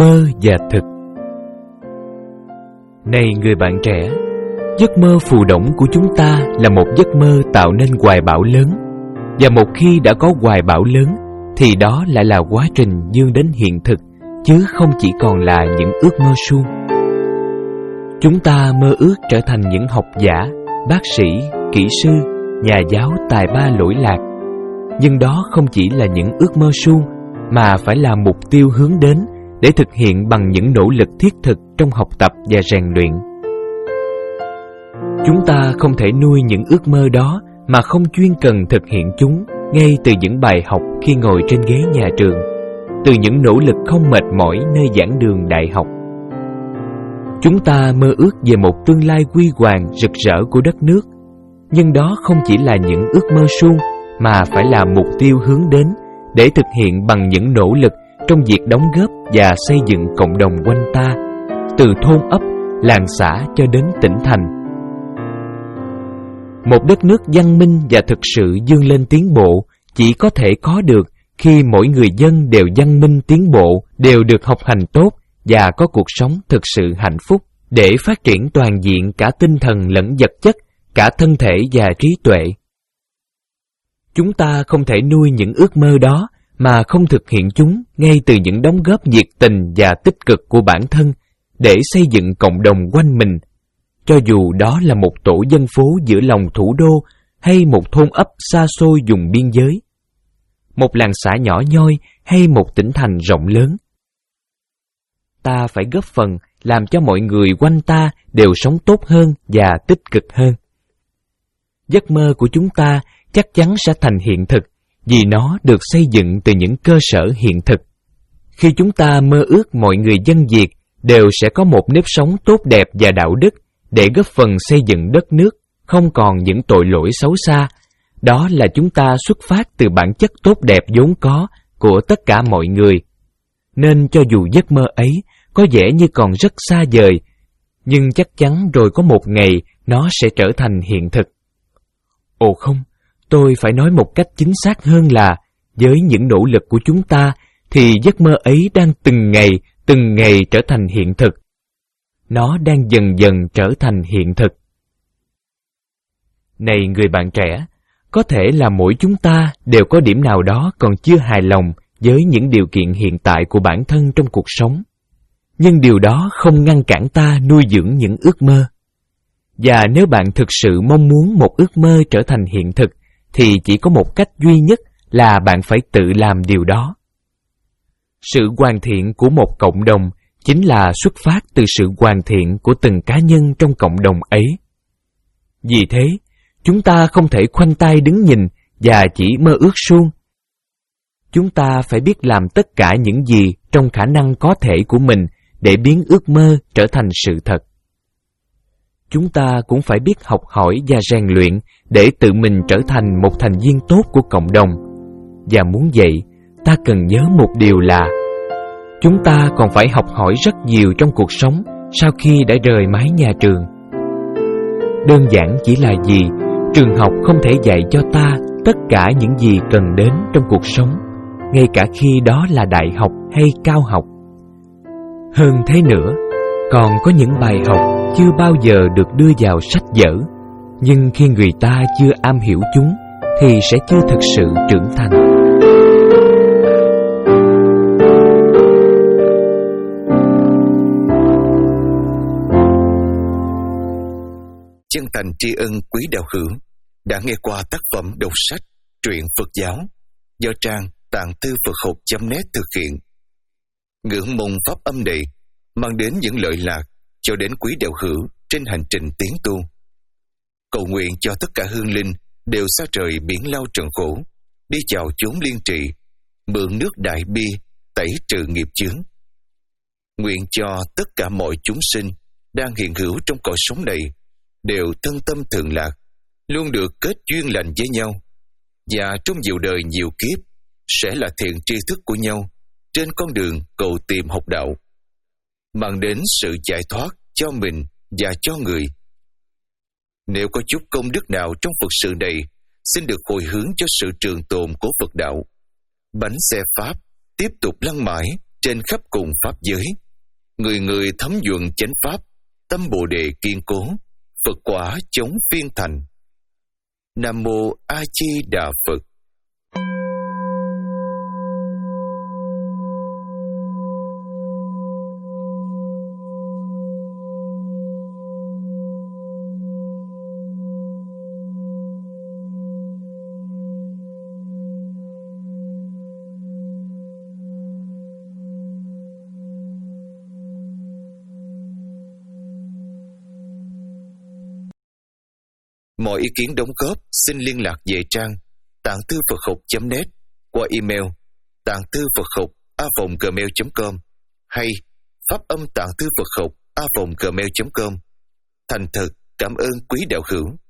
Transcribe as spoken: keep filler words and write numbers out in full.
Mơ và thực. Này người bạn trẻ, giấc mơ phù đổng của chúng ta là một giấc mơ tạo nên hoài bão lớn. Và một khi đã có hoài bão lớn, thì đó lại là quá trình dương đến hiện thực, chứ không chỉ còn là những ước mơ suông. Chúng ta mơ ước trở thành những học giả, bác sĩ, kỹ sư, nhà giáo tài ba lỗi lạc. Nhưng đó không chỉ là những ước mơ suông, mà phải là mục tiêu hướng đến để thực hiện bằng những nỗ lực thiết thực trong học tập và rèn luyện. Chúng ta không thể nuôi những ước mơ đó mà không chuyên cần thực hiện chúng ngay từ những bài học khi ngồi trên ghế nhà trường, từ những nỗ lực không mệt mỏi nơi giảng đường đại học. Chúng ta mơ ước về một tương lai huy hoàng rực rỡ của đất nước, nhưng đó không chỉ là những ước mơ suông, mà phải là mục tiêu hướng đến để thực hiện bằng những nỗ lực trong việc đóng góp và xây dựng cộng đồng quanh ta, từ thôn ấp, làng xã cho đến tỉnh thành. Một đất nước văn minh và thực sự vươn lên tiến bộ chỉ có thể có được khi mỗi người dân đều văn minh tiến bộ, đều được học hành tốt và có cuộc sống thực sự hạnh phúc, để phát triển toàn diện cả tinh thần lẫn vật chất, cả thân thể và trí tuệ. Chúng ta không thể nuôi những ước mơ đó mà không thực hiện chúng ngay từ những đóng góp nhiệt tình và tích cực của bản thân để xây dựng cộng đồng quanh mình, cho dù đó là một tổ dân phố giữa lòng thủ đô hay một thôn ấp xa xôi vùng biên giới, một làng xã nhỏ nhoi hay một tỉnh thành rộng lớn. Ta phải góp phần làm cho mọi người quanh ta đều sống tốt hơn và tích cực hơn. Giấc mơ của chúng ta chắc chắn sẽ thành hiện thực vì nó được xây dựng từ những cơ sở hiện thực. Khi chúng ta mơ ước mọi người dân Việt đều sẽ có một nếp sống tốt đẹp và đạo đức để góp phần xây dựng đất nước, không còn những tội lỗi xấu xa, đó là chúng ta xuất phát từ bản chất tốt đẹp vốn có của tất cả mọi người. Nên cho dù giấc mơ ấy có vẻ như còn rất xa vời, nhưng chắc chắn rồi có một ngày nó sẽ trở thành hiện thực. Ồ không, tôi phải nói một cách chính xác hơn là với những nỗ lực của chúng ta thì giấc mơ ấy đang từng ngày, từng ngày trở thành hiện thực. Nó đang dần dần trở thành hiện thực. Này người bạn trẻ, có thể là mỗi chúng ta đều có điểm nào đó còn chưa hài lòng với những điều kiện hiện tại của bản thân trong cuộc sống. Nhưng điều đó không ngăn cản ta nuôi dưỡng những ước mơ. Và nếu bạn thực sự mong muốn một ước mơ trở thành hiện thực, thì chỉ có một cách duy nhất là bạn phải tự làm điều đó. Sự hoàn thiện của một cộng đồng chính là xuất phát từ sự hoàn thiện của từng cá nhân trong cộng đồng ấy. Vì thế, chúng ta không thể khoanh tay đứng nhìn và chỉ mơ ước suông. Chúng ta phải biết làm tất cả những gì trong khả năng có thể của mình để biến ước mơ trở thành sự thật. Chúng ta cũng phải biết học hỏi và rèn luyện để tự mình trở thành một thành viên tốt của cộng đồng. Và muốn vậy, ta cần nhớ một điều là chúng ta còn phải học hỏi rất nhiều trong cuộc sống sau khi đã rời mái nhà trường. Đơn giản chỉ là gì, trường học không thể dạy cho ta tất cả những gì cần đến trong cuộc sống, ngay cả khi đó là đại học hay cao học. Hơn thế nữa, còn có những bài học chưa bao giờ được đưa vào sách vở, nhưng khi người ta chưa am hiểu chúng thì sẽ chưa thực sự trưởng thành. Chân thành tri ân quý đạo hữu đã nghe qua tác phẩm đọc sách truyện Phật giáo do trang tạng thư Phật học chấm net thực hiện. Ngưỡng mong pháp âm này mang đến những lợi lạc cho đến quý đạo hữu trên hành trình tiến tu. Cầu nguyện cho tất cả hương linh đều xa trời biển lao trần khổ, đi chào chốn liên trị, mượn nước đại bi tẩy trừ nghiệp chướng. Nguyện cho tất cả mọi chúng sinh đang hiện hữu trong cõi sống này đều thân tâm thường lạc, luôn được kết duyên lành với nhau, và trong nhiều đời nhiều kiếp sẽ là thiện tri thức của nhau trên con đường cầu tìm học đạo, mang đến sự giải thoát cho mình và cho người. Nếu có chút công đức nào trong Phật sự này, xin được hồi hướng cho sự trường tồn của Phật đạo. Bánh xe Pháp tiếp tục lăn mãi trên khắp cùng pháp giới, người người thấm nhuận chánh pháp, tâm Bồ đề kiên cố, Phật quả chống phiên thành. Nam mô A Di Đà Phật. Mọi ý kiến đóng góp xin liên lạc về trang tạng thư Phật học chấm net qua email tạng thư Phật học a vòng gmail chấm com hay pháp âm tạng thư Phật học a vòng gmail chấm com. Thành thật cảm ơn quý đạo hữu.